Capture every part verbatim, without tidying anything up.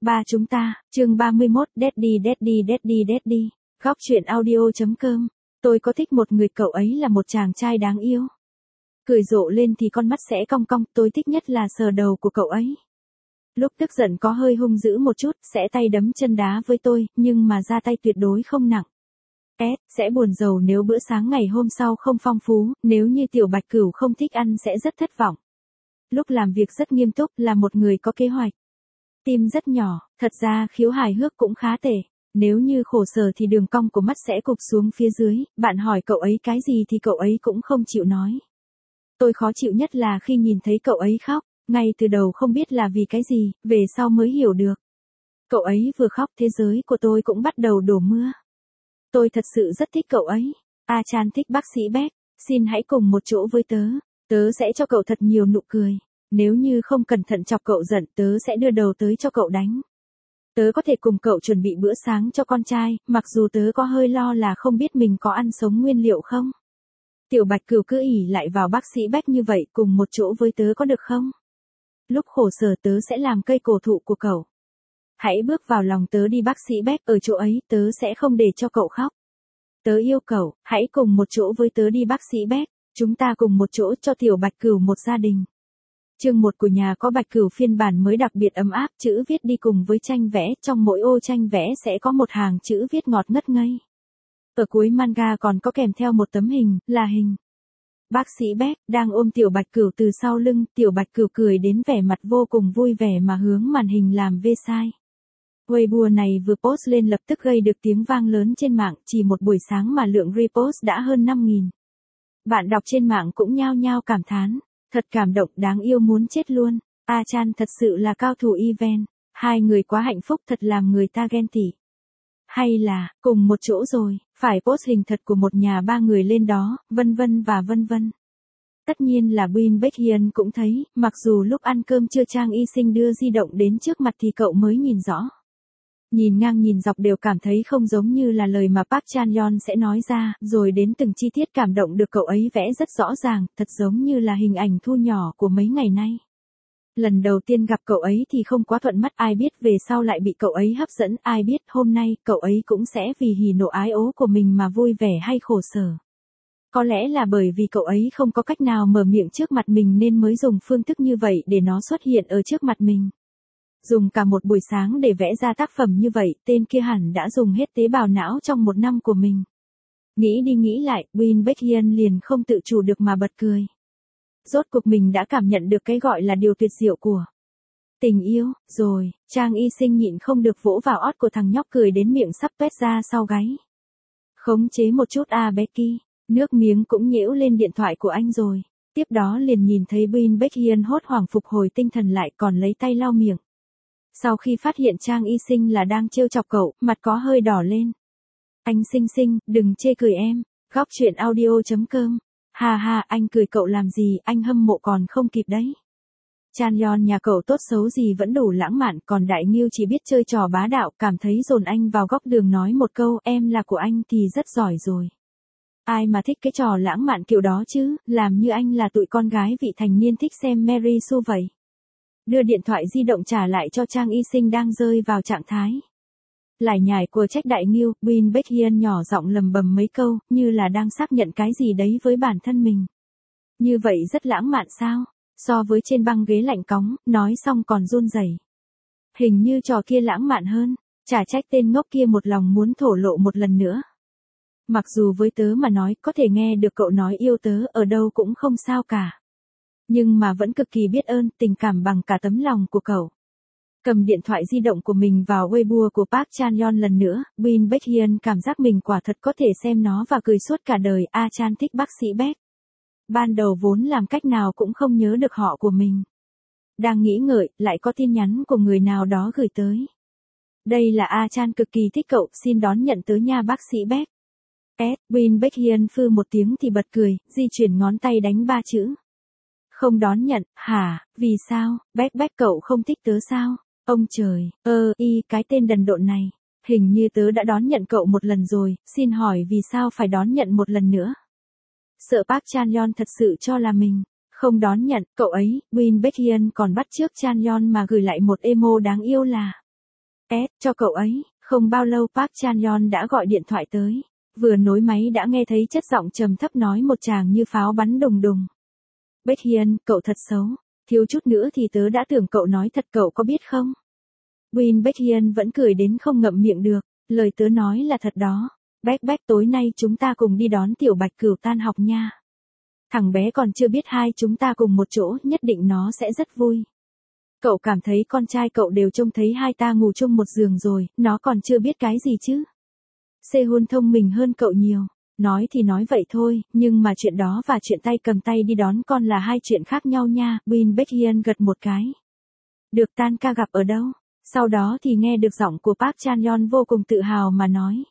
Ba chúng ta, chương ba mươi mốt, Daddy Daddy Daddy Daddy, góc truyện audio.com. Tôi có thích một người, cậu ấy là một chàng trai đáng yêu. Cười rộ lên thì con mắt sẽ cong cong, tôi thích nhất là sờ đầu của cậu ấy. Lúc tức giận có hơi hung dữ một chút, sẽ tay đấm chân đá với tôi, nhưng mà ra tay tuyệt đối không nặng. S, sẽ buồn rầu nếu bữa sáng ngày hôm sau không phong phú, nếu như tiểu bạch cửu không thích ăn sẽ rất thất vọng. Lúc làm việc rất nghiêm túc, là một người có kế hoạch. Tim rất nhỏ, thật ra khiếu hài hước cũng khá tệ. Nếu như khổ sở thì đường cong của mắt sẽ cụp xuống phía dưới, bạn hỏi cậu ấy cái gì thì cậu ấy cũng không chịu nói. Tôi khó chịu nhất là khi nhìn thấy cậu ấy khóc, ngay từ đầu không biết là vì cái gì, về sau mới hiểu được. Cậu ấy vừa khóc thế giới của tôi cũng bắt đầu đổ mưa. Tôi thật sự rất thích cậu ấy. A Chan thích bác sĩ Beck, xin hãy cùng một chỗ với tớ, tớ sẽ cho cậu thật nhiều nụ cười. Nếu như không cẩn thận chọc cậu giận, tớ sẽ đưa đầu tới cho cậu đánh. Tớ có thể cùng cậu chuẩn bị bữa sáng cho con trai, mặc dù tớ có hơi lo là không biết mình có ăn sống nguyên liệu không. Tiểu bạch cửu cứ ỉ lại vào bác sĩ Beck như vậy, cùng một chỗ với tớ có được không? Lúc khổ sở tớ sẽ làm cây cổ thụ của cậu. Hãy bước vào lòng tớ đi bác sĩ Beck, ở chỗ ấy tớ sẽ không để cho cậu khóc. Tớ yêu cậu, hãy cùng một chỗ với tớ đi bác sĩ Beck, chúng ta cùng một chỗ cho tiểu bạch cửu một gia đình. Chương một của nhà có bạch cửu phiên bản mới đặc biệt ấm áp, chữ viết đi cùng với tranh vẽ, trong mỗi ô tranh vẽ sẽ có một hàng chữ viết ngọt ngất ngây. Ở cuối manga còn có kèm theo một tấm hình, là hình bác sĩ Beck đang ôm tiểu bạch cửu từ sau lưng, tiểu bạch cửu cười đến vẻ mặt vô cùng vui vẻ mà hướng màn hình làm vê sai. Weibo này vừa post lên lập tức gây được tiếng vang lớn trên mạng, chỉ một buổi sáng mà lượng repost đã hơn năm nghìn. Bạn đọc trên mạng cũng nhao nhao cảm thán. Thật cảm động, đáng yêu muốn chết luôn. A Chan thật sự là cao thủ event. Hai người quá hạnh phúc, thật làm người ta ghen tị. Hay là, cùng một chỗ rồi, phải post hình thật của một nhà ba người lên đó, vân vân và vân vân. Tất nhiên là Win Baekhyun cũng thấy, mặc dù lúc ăn cơm trưa Trang Y Sinh đưa di động đến trước mặt thì cậu mới nhìn rõ. Nhìn ngang nhìn dọc đều cảm thấy không giống như là lời mà Park Chan-yeon sẽ nói ra, rồi đến từng chi tiết cảm động được cậu ấy vẽ rất rõ ràng, thật giống như là hình ảnh thu nhỏ của mấy ngày nay. Lần đầu tiên gặp cậu ấy thì không quá thuận mắt, ai biết về sau lại bị cậu ấy hấp dẫn, ai biết hôm nay cậu ấy cũng sẽ vì hỉ nộ ái ố của mình mà vui vẻ hay khổ sở. Có lẽ là bởi vì cậu ấy không có cách nào mở miệng trước mặt mình nên mới dùng phương thức như vậy để nó xuất hiện ở trước mặt mình. Dùng cả một buổi sáng để vẽ ra tác phẩm như vậy, tên kia hẳn đã dùng hết tế bào não trong một năm của mình. Nghĩ đi nghĩ lại, Win Baekhyun liền không tự chủ được mà bật cười. Rốt cuộc mình đã cảm nhận được cái gọi là điều tuyệt diệu của tình yêu, rồi, Trang Y Sinh nhịn không được vỗ vào ót của thằng nhóc cười đến miệng sắp tuét ra sau gáy. Khống chế một chút à Becky, nước miếng cũng nhễu lên điện thoại của anh rồi. Tiếp đó liền nhìn thấy Win Baekhyun hốt hoảng phục hồi tinh thần lại còn lấy tay lau miệng. Sau khi phát hiện Trang Y Sinh là đang trêu chọc cậu, mặt có hơi đỏ lên. Anh Sinh Sinh, đừng chê cười em, góc truyện audio.com. Hà hà, anh cười cậu làm gì, anh hâm mộ còn không kịp đấy. Chan-yeon nhà cậu tốt xấu gì vẫn đủ lãng mạn, còn Đại Nghiêu chỉ biết chơi trò bá đạo, cảm thấy dồn anh vào góc đường nói một câu em là của anh thì rất giỏi rồi. Ai mà thích cái trò lãng mạn kiểu đó chứ, làm như anh là tụi con gái vị thành niên thích xem Mary Sue vậy. Đưa điện thoại di động trả lại cho Trang Y Sinh đang rơi vào trạng thái lải nhải của trách Đại Nghiêu, Win Baekhyun nhỏ giọng lầm bầm mấy câu, như là đang xác nhận cái gì đấy với bản thân mình. Như vậy rất lãng mạn sao? So với trên băng ghế lạnh cóng, nói xong còn run rẩy. Hình như trò kia lãng mạn hơn, chả trách tên ngốc kia một lòng muốn thổ lộ một lần nữa. Mặc dù với tớ mà nói, có thể nghe được cậu nói yêu tớ ở đâu cũng không sao cả. Nhưng mà vẫn cực kỳ biết ơn, tình cảm bằng cả tấm lòng của cậu. Cầm điện thoại di động của mình vào Weibo của Park Chan-yeon lần nữa, Win Baekhyun cảm giác mình quả thật có thể xem nó và cười suốt cả đời. A Chan thích bác sĩ Beck. Ban đầu vốn làm cách nào cũng không nhớ được họ của mình. Đang nghĩ ngợi, lại có tin nhắn của người nào đó gửi tới. Đây là A Chan cực kỳ thích cậu, xin đón nhận tớ nha bác sĩ Beck. S. Win Baekhyun phư một tiếng thì bật cười, di chuyển ngón tay đánh ba chữ. Không đón nhận, hả, vì sao, Beck Beck cậu không thích tớ sao? Ông trời, ơ, y, cái tên đần độn này. Hình như tớ đã đón nhận cậu một lần rồi, xin hỏi vì sao phải đón nhận một lần nữa? Sợ Park Chan-yeon thật sự cho là mình không đón nhận, cậu ấy, Win Baekhyun còn bắt chước Chan-yeon mà gửi lại một emo đáng yêu là S, cho cậu ấy. Không bao lâu Park Chan-yeon đã gọi điện thoại tới. Vừa nối máy đã nghe thấy chất giọng trầm thấp nói một tràng như pháo bắn đùng đùng. Baekhyun, cậu thật xấu. Thiếu chút nữa thì tớ đã tưởng cậu nói thật, cậu có biết không? Win Baekhyun vẫn cười đến không ngậm miệng được. Lời tớ nói là thật đó. Baek Baek, tối nay chúng ta cùng đi đón tiểu Bạch Cửu tan học nha. Thằng bé còn chưa biết hai chúng ta cùng một chỗ, nhất định nó sẽ rất vui. Cậu cảm thấy con trai cậu đều trông thấy hai ta ngủ chung một giường rồi, nó còn chưa biết cái gì chứ. Sehun thông minh hơn cậu nhiều. Nói thì nói vậy thôi, nhưng mà chuyện đó và chuyện tay cầm tay đi đón con là hai chuyện khác nhau nha. Win Baekhyun gật một cái. Được, tan ca gặp ở đâu? Sau đó thì nghe được giọng của Park Chan-yeon vô cùng tự hào mà nói.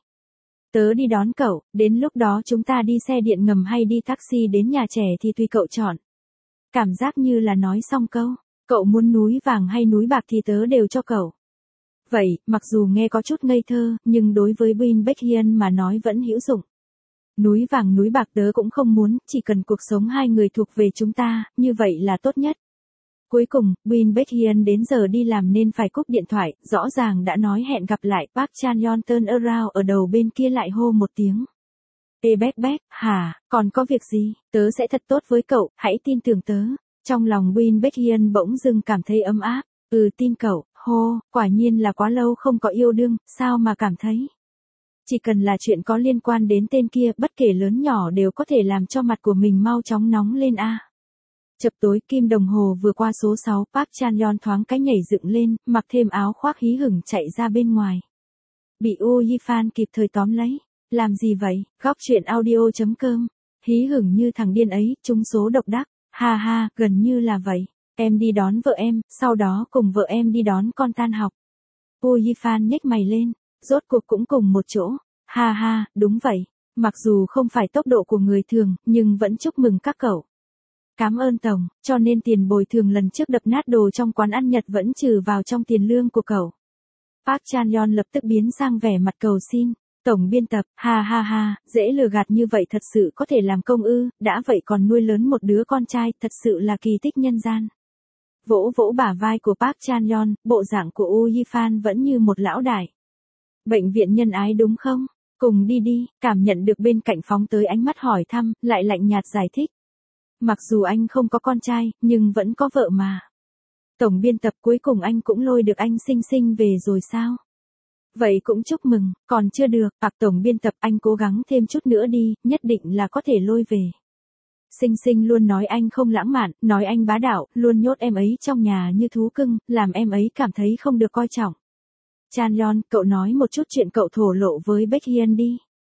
Tớ đi đón cậu, đến lúc đó chúng ta đi xe điện ngầm hay đi taxi đến nhà trẻ thì tùy cậu chọn. Cảm giác như là nói xong câu, cậu muốn núi vàng hay núi bạc thì tớ đều cho cậu. Vậy, mặc dù nghe có chút ngây thơ, nhưng đối với Win Baekhyun mà nói vẫn hữu dụng. Núi vàng núi bạc tớ cũng không muốn, chỉ cần cuộc sống hai người thuộc về chúng ta, như vậy là tốt nhất. Cuối cùng, Win Baekhyun đến giờ đi làm nên phải cúp điện thoại, rõ ràng đã nói hẹn gặp lại. Park Chan-yeon turn around ở đầu bên kia lại hô một tiếng. Ê Baek Baek, hả, còn có việc gì, tớ sẽ thật tốt với cậu, hãy tin tưởng tớ. Trong lòng Win Baekhyun bỗng dưng cảm thấy ấm áp, ừ tin cậu, hô, quả nhiên là quá lâu không có yêu đương, sao mà cảm thấy. Chỉ cần là chuyện có liên quan đến tên kia, bất kể lớn nhỏ đều có thể làm cho mặt của mình mau chóng nóng lên a. À. Chập tối kim đồng hồ vừa qua số sáu, Park Chan-yeon thoáng cái nhảy dựng lên, mặc thêm áo khoác hí hửng chạy ra bên ngoài. Bị Oh Yi-fan kịp thời tóm lấy. Làm gì vậy? Góc truyện audio chấm com. Hí hửng như thằng điên ấy, trúng số độc đắc. Ha ha, gần như là vậy. Em đi đón vợ em, sau đó cùng vợ em đi đón con tan học. Oh Yi-fan nhếch mày lên. Rốt cuộc cũng cùng một chỗ. Ha ha, đúng vậy. Mặc dù không phải tốc độ của người thường, nhưng vẫn chúc mừng các cậu. Cảm ơn tổng, cho nên tiền bồi thường lần trước đập nát đồ trong quán ăn Nhật vẫn trừ vào trong tiền lương của cậu. Park Chan-yeon lập tức biến sang vẻ mặt cầu xin. Tổng biên tập, ha ha ha, dễ lừa gạt như vậy thật sự có thể làm công ư, đã vậy còn nuôi lớn một đứa con trai, thật sự là kỳ tích nhân gian. Vỗ vỗ bả vai của Park Chan-yeon, bộ dạng của Oh Yi-fan vẫn như một lão đại. Bệnh viện nhân ái đúng không? Cùng đi đi, cảm nhận được bên cạnh phóng tới ánh mắt hỏi thăm, lại lạnh nhạt giải thích. Mặc dù anh không có con trai, nhưng vẫn có vợ mà. Tổng biên tập, cuối cùng anh cũng lôi được anh Sinh Sinh về rồi sao? Vậy cũng chúc mừng, còn chưa được, hoặc tổng biên tập anh cố gắng thêm chút nữa đi, nhất định là có thể lôi về. Sinh Sinh luôn nói anh không lãng mạn, nói anh bá đạo, luôn nhốt em ấy trong nhà như thú cưng, làm em ấy cảm thấy không được coi trọng. Chan-yeon, cậu nói một chút chuyện cậu thổ lộ với Baekhyun đi.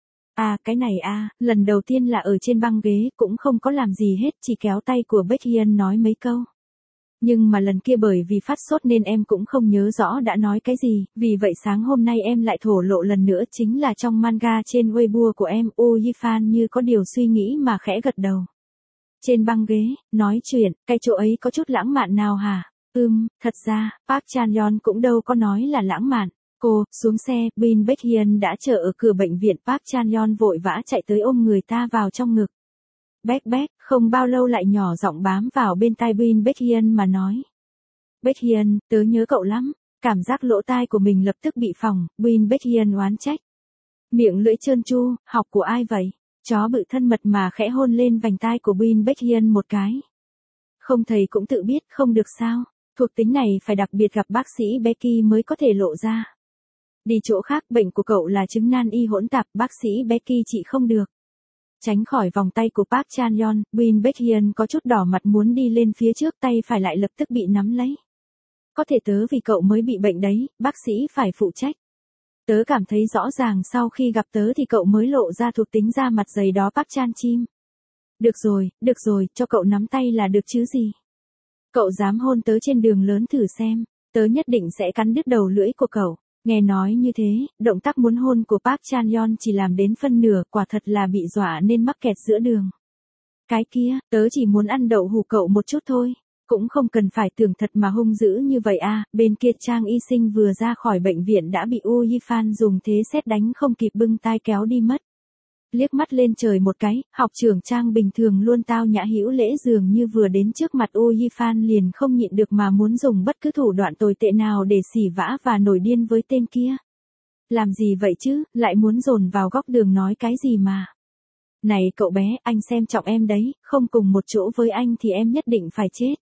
À, cái này à, lần đầu tiên là ở trên băng ghế, cũng không có làm gì hết, chỉ kéo tay của Baekhyun nói mấy câu. Nhưng mà lần kia bởi vì phát sốt nên em cũng không nhớ rõ đã nói cái gì, vì vậy sáng hôm nay em lại thổ lộ lần nữa, chính là trong manga trên Weibo của em. Oh Yi-fan như có điều suy nghĩ mà khẽ gật đầu. Trên băng ghế, nói chuyện, cái chỗ ấy có chút lãng mạn nào hả? Ừm, thật ra, Park Chan-yeon cũng đâu có nói là lãng mạn. Cô, xuống xe, Win Baekhyun đã chờ ở cửa bệnh viện. Park Chan-yeon vội vã chạy tới ôm người ta vào trong ngực. Baek Baek, không bao lâu lại nhỏ giọng bám vào bên tai Win Baekhyun mà nói. Baekhyun, tớ nhớ cậu lắm. Cảm giác lỗ tai của mình lập tức bị phỏng, Win Baekhyun oán trách. Miệng lưỡi trơn tru, học của ai vậy? Chó bự thân mật mà khẽ hôn lên vành tai của Win Baekhyun một cái. Không thầy cũng tự biết, không được sao? Thuộc tính này phải đặc biệt gặp bác sĩ Becky mới có thể lộ ra. Đi chỗ khác, bệnh của cậu là chứng nan y hỗn tạp, bác sĩ Becky trị không được. Tránh khỏi vòng tay của Park Chan-yeon, Win Baekhyun có chút đỏ mặt muốn đi lên phía trước, tay phải lại lập tức bị nắm lấy. Có thể tớ vì cậu mới bị bệnh đấy, bác sĩ phải phụ trách. Tớ cảm thấy rõ ràng sau khi gặp tớ thì cậu mới lộ ra thuộc tính da mặt dày đó Park Chan chim. Được rồi, được rồi, cho cậu nắm tay là được chứ gì. Cậu dám hôn tớ trên đường lớn thử xem, tớ nhất định sẽ cắn đứt đầu lưỡi của cậu. Nghe nói như thế, động tác muốn hôn của Park Chan-yeon chỉ làm đến phân nửa, quả thật là bị dọa nên mắc kẹt giữa đường. Cái kia, tớ chỉ muốn ăn đậu hũ cậu một chút thôi. Cũng không cần phải tưởng thật mà hung dữ như vậy à. Bên kia Trang Y Sinh vừa ra khỏi bệnh viện đã bị Oh Yi-fan dùng thế sét đánh không kịp bưng tai kéo đi mất. Liếc mắt lên trời một cái, học trưởng Trang bình thường luôn tao nhã hữu lễ dường như vừa đến trước mặt U Yifan liền không nhịn được mà muốn dùng bất cứ thủ đoạn tồi tệ nào để xỉ vả và nổi điên với tên kia. Làm gì vậy chứ, lại muốn dồn vào góc đường nói cái gì mà. Này cậu bé, anh xem trọng em đấy, không cùng một chỗ với anh thì em nhất định phải chết.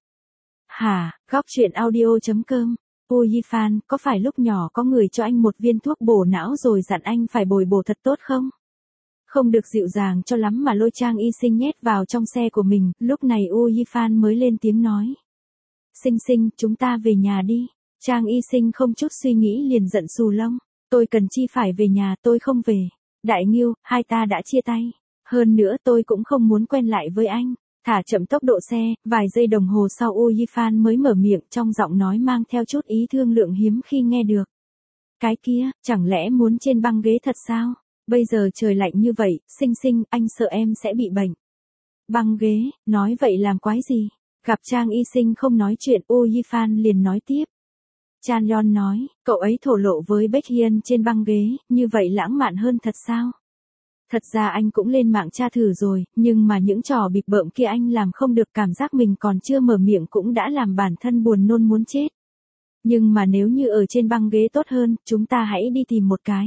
Hả, góc chuyện audio.com. U Yifan, có phải lúc nhỏ có người cho anh một viên thuốc bổ não rồi dặn anh phải bồi bổ thật tốt không? Không được dịu dàng cho lắm mà lôi Trang Y Sinh nhét vào trong xe của mình, lúc này U Yifan mới lên tiếng nói. Sinh Sinh, chúng ta về nhà đi. Trang Y Sinh không chút suy nghĩ liền giận xù lông. Tôi cần chi phải về nhà, tôi không về. Đại Nghiêu, hai ta đã chia tay. Hơn nữa tôi cũng không muốn quen lại với anh. Thả chậm tốc độ xe, vài giây đồng hồ sau U Yifan mới mở miệng trong giọng nói mang theo chút ý thương lượng hiếm khi nghe được. Cái kia, chẳng lẽ muốn trên băng ghế thật sao? Bây giờ trời lạnh như vậy, Sinh Sinh, anh sợ em sẽ bị bệnh. Băng ghế, nói vậy làm quái gì? Gặp Trang Y Sinh không nói chuyện, U Yifan liền nói tiếp. Chan Yon nói, cậu ấy thổ lộ với Baekhyun trên băng ghế, như vậy lãng mạn hơn thật sao? Thật ra anh cũng lên mạng tra thử rồi, nhưng mà những trò bịp bợm kia anh làm không được, cảm giác mình còn chưa mở miệng cũng đã làm bản thân buồn nôn muốn chết. Nhưng mà nếu như ở trên băng ghế tốt hơn, chúng ta hãy đi tìm một cái.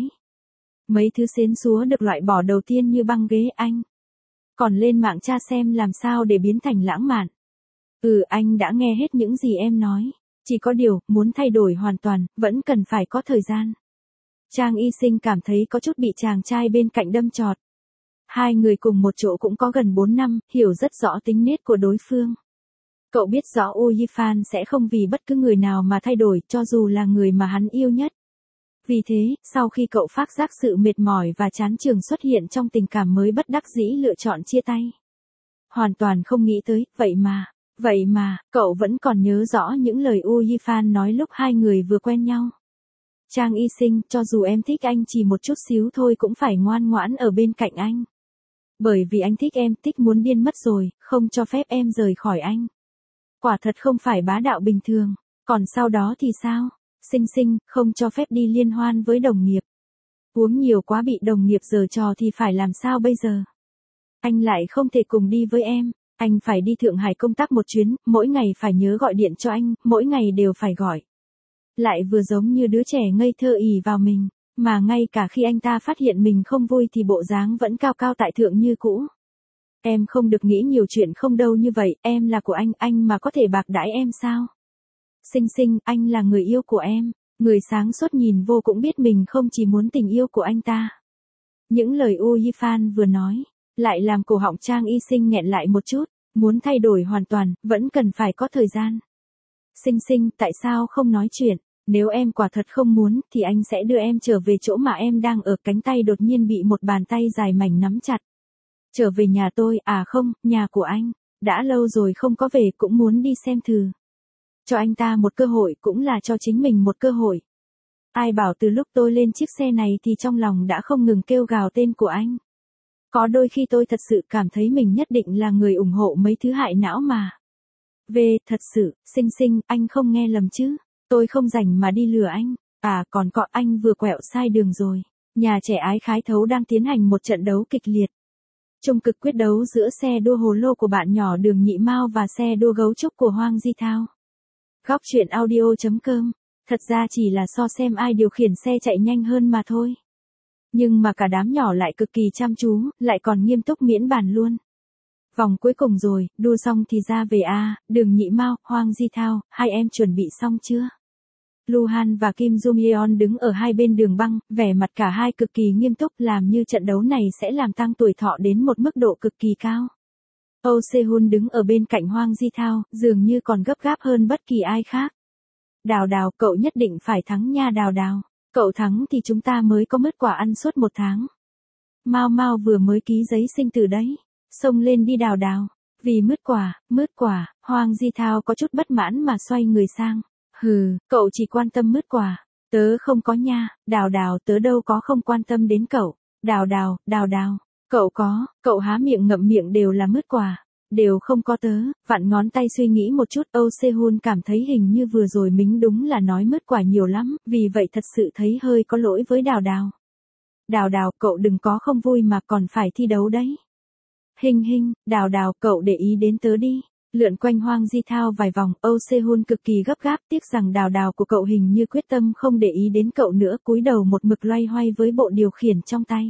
Mấy thứ xến xúa được loại bỏ đầu tiên như băng ghế anh. Còn lên mạng tra xem làm sao để biến thành lãng mạn. Ừ, anh đã nghe hết những gì em nói. Chỉ có điều, muốn thay đổi hoàn toàn, vẫn cần phải có thời gian. Trang Y Sinh cảm thấy có chút bị chàng trai bên cạnh đâm chọt. Hai người cùng một chỗ cũng có gần bốn năm, hiểu rất rõ tính nết của đối phương. Cậu biết rõ U Yifan sẽ không vì bất cứ người nào mà thay đổi, cho dù là người mà hắn yêu nhất. Vì thế, sau khi cậu phát giác sự mệt mỏi và chán chường xuất hiện trong tình cảm mới bất đắc dĩ lựa chọn chia tay. Hoàn toàn không nghĩ tới, vậy mà, vậy mà, cậu vẫn còn nhớ rõ những lời U Yifan nói lúc hai người vừa quen nhau. Trang Y Sinh, cho dù em thích anh chỉ một chút xíu thôi cũng phải ngoan ngoãn ở bên cạnh anh. Bởi vì anh thích em, thích muốn điên mất rồi, không cho phép em rời khỏi anh. Quả thật không phải bá đạo bình thường, còn sau đó thì sao? Sinh Sinh, không cho phép đi liên hoan với đồng nghiệp. Uống nhiều quá bị đồng nghiệp giở trò thì phải làm sao bây giờ? Anh lại không thể cùng đi với em, anh phải đi Thượng Hải công tác một chuyến, mỗi ngày phải nhớ gọi điện cho anh, mỗi ngày đều phải gọi. Lại vừa giống như đứa trẻ ngây thơ ỷ vào mình, mà ngay cả khi anh ta phát hiện mình không vui thì bộ dáng vẫn cao cao tại thượng như cũ. Em không được nghĩ nhiều chuyện không đâu như vậy, em là của anh, anh mà có thể bạc đãi em sao? Sinh Sinh, anh là người yêu của em, người sáng suốt nhìn vô cũng biết mình không chỉ muốn tình yêu của anh ta. Những lời U Yifan vừa nói, lại làm cổ họng Trang Y Sinh nghẹn lại một chút, muốn thay đổi hoàn toàn, vẫn cần phải có thời gian. Sinh Sinh, tại sao không nói chuyện? Nếu em quả thật không muốn, thì anh sẽ đưa em trở về chỗ mà em đang ở. Cánh tay đột nhiên bị một bàn tay dài mảnh nắm chặt. Trở về nhà tôi, à không, nhà của anh. Đã lâu rồi không có về, cũng muốn đi xem thử. Cho anh ta một cơ hội cũng là cho chính mình một cơ hội. Ai bảo từ lúc tôi lên chiếc xe này thì trong lòng đã không ngừng kêu gào tên của anh. Có đôi khi tôi thật sự cảm thấy mình nhất định là người ủng hộ mấy thứ hại não mà. Về, thật sự, Sinh Sinh, anh không nghe lầm chứ. Tôi không rảnh mà đi lừa anh. À, còn có, anh vừa quẹo sai đường rồi. Nhà trẻ ái khái thấu đang tiến hành một trận đấu kịch liệt. Chung cực quyết đấu giữa xe đua hồ lô của bạn nhỏ Đường Nhị Mao và xe đua gấu trúc của Hoang Di Thao. Góc chuyện audio.com. Thật ra chỉ là so xem ai điều khiển xe chạy nhanh hơn mà thôi. Nhưng mà cả đám nhỏ lại cực kỳ chăm chú, lại còn nghiêm túc miễn bàn luôn. Vòng cuối cùng rồi, đua xong thì ra về a, à, Đường Nhị Mao, Hoang Di Thao, hai em chuẩn bị xong chưa? Luhan và Kim Jong Yeon đứng ở hai bên đường băng, vẻ mặt cả hai cực kỳ nghiêm túc, làm như trận đấu này sẽ làm tăng tuổi thọ đến một mức độ cực kỳ cao. Oh Se-hun đứng ở bên cạnh Hoang Di Thao, dường như còn gấp gáp hơn bất kỳ ai khác. Đào Đào, cậu nhất định phải thắng nha Đào Đào. Cậu thắng thì chúng ta mới có mứt quả ăn suốt một tháng. Mao Mao vừa mới ký giấy sinh tử đấy. Xông lên đi Đào Đào. Vì mứt quả, mứt quả, Hoang Di Thao có chút bất mãn mà xoay người sang. Hừ, cậu chỉ quan tâm mứt quả. Tớ không có nha, Đào Đào, tớ đâu có không quan tâm đến cậu. Đào Đào, Đào Đào, cậu có, cậu há miệng ngậm miệng đều là mứt quả. Đều không có tớ, vặn ngón tay suy nghĩ một chút. Oh Se-hun cảm thấy hình như vừa rồi mình đúng là nói mứt quả nhiều lắm, vì vậy thật sự thấy hơi có lỗi với Đào Đào. Đào đào, cậu đừng có không vui mà còn phải thi đấu đấy. Hình hình, đào đào, cậu để ý đến tớ đi. Lượn quanh Hoang Di Thao vài vòng, Âu Se-hun cực kỳ gấp gáp, tiếc rằng đào đào của cậu hình như quyết tâm không để ý đến cậu nữa, cúi đầu một mực loay hoay với bộ điều khiển trong tay.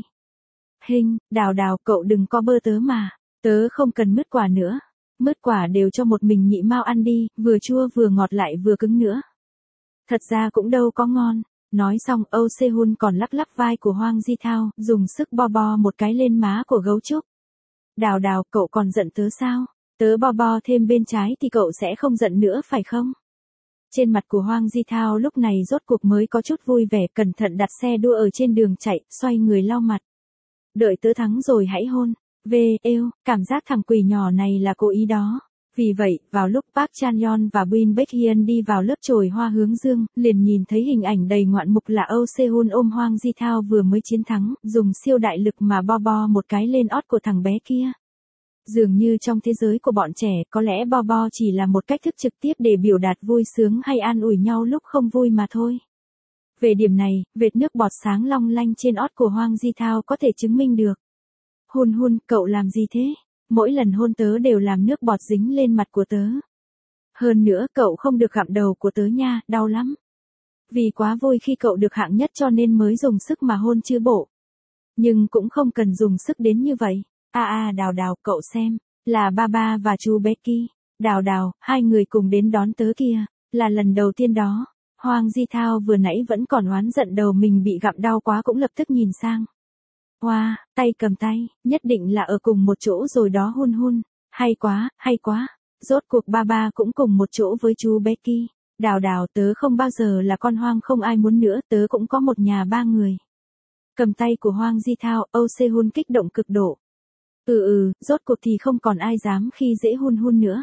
Hình, đào đào, cậu đừng có bơ tớ mà, tớ không cần mứt quả nữa. Mứt quả đều cho một mình nhị mao ăn đi, vừa chua vừa ngọt lại vừa cứng nữa. Thật ra cũng đâu có ngon. Nói xong, Âu Se-hun còn lắc lắc vai của Hoang Di Thao, dùng sức bo bo một cái lên má của gấu trúc. Đào đào, cậu còn giận tớ sao? Tớ bo bo thêm bên trái thì cậu sẽ không giận nữa phải không? Trên mặt của Hoang Di Thao lúc này rốt cuộc mới có chút vui vẻ, cẩn thận đặt xe đua ở trên đường chạy, xoay người lau mặt. Đợi tớ thắng rồi hãy hôn. Về, êu, cảm giác thằng quỷ nhỏ này là cố ý đó. Vì vậy, vào lúc Park Chan-yeon và Bin Baek-hyun đi vào lớp chồi hoa hướng dương, liền nhìn thấy hình ảnh đầy ngoạn mục là Âu Se-hun ôm Hoang Di Thao vừa mới chiến thắng, dùng siêu đại lực mà bo bo một cái lên ót của thằng bé kia. Dường như trong thế giới của bọn trẻ, có lẽ bo bo chỉ là một cách thức trực tiếp để biểu đạt vui sướng hay an ủi nhau lúc không vui mà thôi. Về điểm này, vệt nước bọt sáng long lanh trên ót của Hoang Di Thao có thể chứng minh được. Hun hun, cậu làm gì thế? Mỗi lần hôn tớ đều làm nước bọt dính lên mặt của tớ. Hơn nữa cậu không được gặm đầu của tớ nha, đau lắm. Vì quá vui khi cậu được hạng nhất cho nên mới dùng sức mà hôn chứ bộ. Nhưng cũng không cần dùng sức đến như vậy. À à đào đào, cậu xem, là ba ba và chú Becky. Đào đào, hai người cùng đến đón tớ kìa, là lần đầu tiên đó. Hoang Di Thao vừa nãy vẫn còn oán giận đầu mình bị gặm đau quá cũng lập tức nhìn sang. Wow, tay cầm tay, nhất định là ở cùng một chỗ rồi đó hun hun. Hay quá, hay quá. Rốt cuộc ba ba cũng cùng một chỗ với chú Becky. Đào đào, tớ không bao giờ là con hoang không ai muốn nữa, tớ cũng có một nhà ba người. Cầm tay của Hoang Di Thao, Âu Se-hun kích động cực độ. Ừ ừ, rốt cuộc thì không còn ai dám khi dễ hun hun nữa.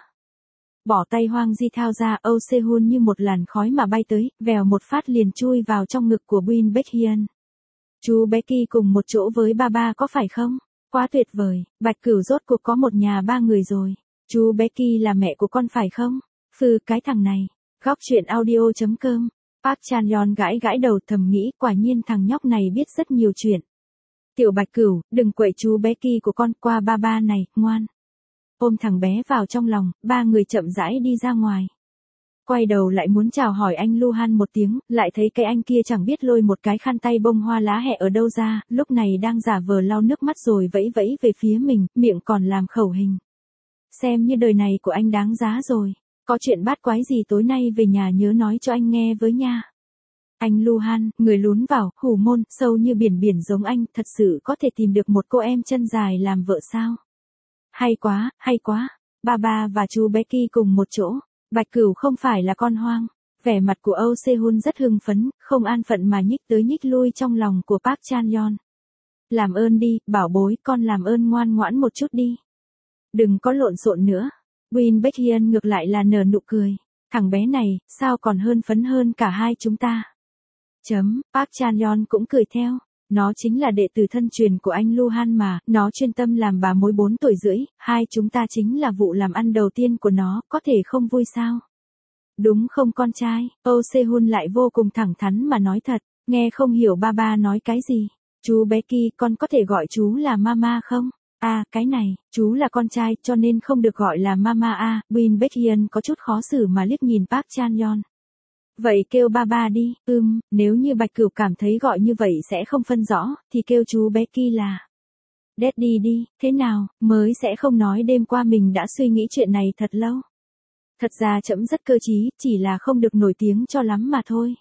Bỏ tay Hoang Di Thao ra, Âu Se-hun như một làn khói mà bay tới, vèo một phát liền chui vào trong ngực của Bin Baek-hyun. Chú Becky cùng một chỗ với ba ba có phải không? Quá tuyệt vời, Bạch Cửu rốt cuộc có một nhà ba người rồi. Chú Becky là mẹ của con phải không? Phừ, cái thằng này. Góc truyện audio chấm com. Park Chan-yeon gãi gãi đầu thầm nghĩ, quả nhiên thằng nhóc này biết rất nhiều chuyện. Tiểu Bạch Cửu, đừng quậy chú Becky của con, qua ba ba này, ngoan. Ôm thằng bé vào trong lòng, ba người chậm rãi đi ra ngoài. Quay đầu lại muốn chào hỏi anh Luhan một tiếng, lại thấy cái anh kia chẳng biết lôi một cái khăn tay bông hoa lá hẹ ở đâu ra, lúc này đang giả vờ lau nước mắt rồi vẫy vẫy về phía mình, miệng còn làm khẩu hình. Xem như đời này của anh đáng giá rồi. Có chuyện bát quái gì tối nay về nhà nhớ nói cho anh nghe với nha. Anh Luhan, người lún vào, hù môn, sâu như biển biển giống anh, thật sự có thể tìm được một cô em chân dài làm vợ sao? Hay quá, hay quá. Ba ba và chú Becky cùng một chỗ. Bạch Cửu không phải là con hoang. Vẻ mặt của Âu Se-hun rất hưng phấn, không an phận mà nhích tới nhích lui trong lòng của Park Chan-yeon. Làm ơn đi, bảo bối, con làm ơn ngoan ngoãn một chút đi. Đừng có lộn xộn nữa. Bin Baek-hyun ngược lại là nở nụ cười. Thằng bé này, sao còn hơn phấn hơn cả hai chúng ta. Chấm, Park Chan-yeon cũng cười theo. Nó chính là đệ tử thân truyền của anh Luhan mà, nó chuyên tâm làm bà mối bốn tuổi rưỡi, hai chúng ta chính là vụ làm ăn đầu tiên của nó, có thể không vui sao? Đúng không con trai? Âu Se-hun lại vô cùng thẳng thắn mà nói thật, nghe không hiểu ba ba nói cái gì. Chú Becky, con có thể gọi chú là mama không? À, cái này, chú là con trai cho nên không được gọi là mama à, Bin Baek-hyun có chút khó xử mà liếc nhìn Park Chan-yeon. Vậy kêu ba ba đi, ưm, nếu như Bạch Cửu cảm thấy gọi như vậy sẽ không phân rõ, thì kêu chú Becky là Daddy đi, thế nào, mới sẽ không nói đêm qua mình đã suy nghĩ chuyện này thật lâu. Thật ra trẫm rất cơ trí, chỉ là không được nổi tiếng cho lắm mà thôi.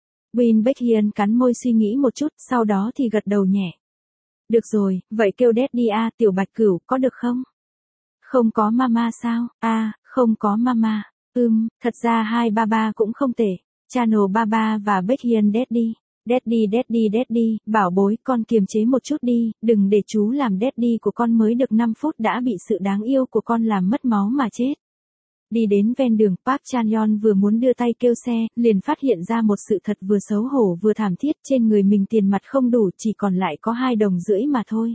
Bin Baek-hyun cắn môi suy nghĩ một chút, sau đó thì gật đầu nhẹ. Được rồi, vậy kêu Daddy a, Tiểu Bạch Cửu, có được không? Không có mama sao? À, không có mama. Ừm, thật ra hai ba ba cũng không tệ. Channel ba ba và Baek-hyun Daddy. Daddy Daddy Daddy, bảo bối, con kiềm chế một chút đi, đừng để chú làm Daddy của con mới được năm phút đã bị sự đáng yêu của con làm mất máu mà chết. Đi đến ven đường, Park Chan-yeon vừa muốn đưa tay kêu xe, liền phát hiện ra một sự thật vừa xấu hổ vừa thảm thiết, trên người mình tiền mặt không đủ, chỉ còn lại có hai đồng rưỡi mà thôi.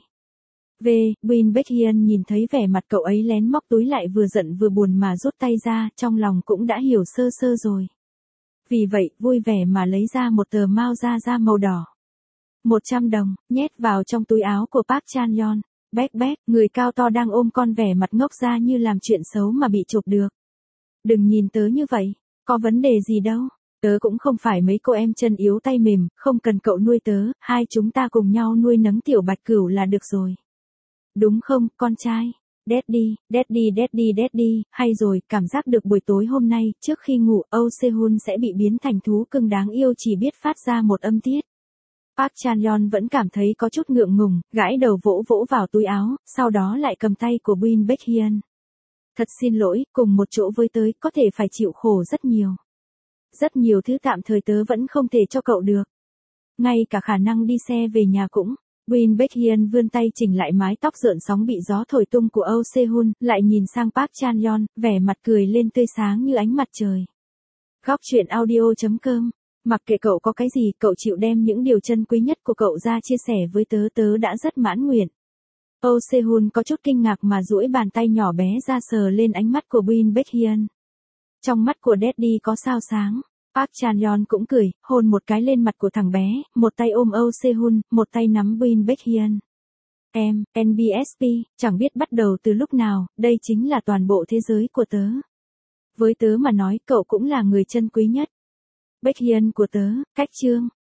Về, Bin Baek-hyun nhìn thấy vẻ mặt cậu ấy lén móc túi lại vừa giận vừa buồn mà rút tay ra, trong lòng cũng đã hiểu sơ sơ rồi. Vì vậy, vui vẻ mà lấy ra một tờ mao da da màu đỏ. một trăm đồng, nhét vào trong túi áo của Park Chan-yeon. Béc béc, người cao to đang ôm con vẻ mặt ngốc ra như làm chuyện xấu mà bị chụp được. Đừng nhìn tớ như vậy, có vấn đề gì đâu. Tớ cũng không phải mấy cô em chân yếu tay mềm, không cần cậu nuôi tớ, hai chúng ta cùng nhau nuôi nấng tiểu bạch cửu là được rồi. Đúng không, con trai? Daddy, daddy, daddy, daddy, hay rồi, cảm giác được buổi tối hôm nay, trước khi ngủ, Oh Sehun sẽ bị biến thành thú cưng đáng yêu chỉ biết phát ra một âm tiết. Park Chan-yeon vẫn cảm thấy có chút ngượng ngùng, gãi đầu vỗ vỗ vào túi áo, sau đó lại cầm tay của Bin Baekhyun. Thật xin lỗi, cùng một chỗ với tớ, có thể phải chịu khổ rất nhiều. Rất nhiều thứ tạm thời tớ vẫn không thể cho cậu được. Ngay cả khả năng đi xe về nhà cũng. Bin Baekhyun vươn tay chỉnh lại mái tóc rợn sóng bị gió thổi tung của Oh Sehun, lại nhìn sang Park Chan-yeon, vẻ mặt cười lên tươi sáng như ánh mặt trời. Góc truyện audio chấm com. Mặc kệ cậu có cái gì, cậu chịu đem những điều chân quý nhất của cậu ra chia sẻ với tớ, tớ đã rất mãn nguyện. Oh Sehun có chút kinh ngạc mà duỗi bàn tay nhỏ bé ra sờ lên ánh mắt của Bin Baekhyun. Trong mắt của Daddy có sao sáng. Park Chan-yeon cũng cười, hôn một cái lên mặt của thằng bé, một tay ôm Oh Sehun, một tay nắm Bin Baekhyun. Em, en bê ét pê, chẳng biết bắt đầu từ lúc nào, đây chính là toàn bộ thế giới của tớ. Với tớ mà nói, cậu cũng là người chân quý nhất. Baekhyun của tớ, cách chương.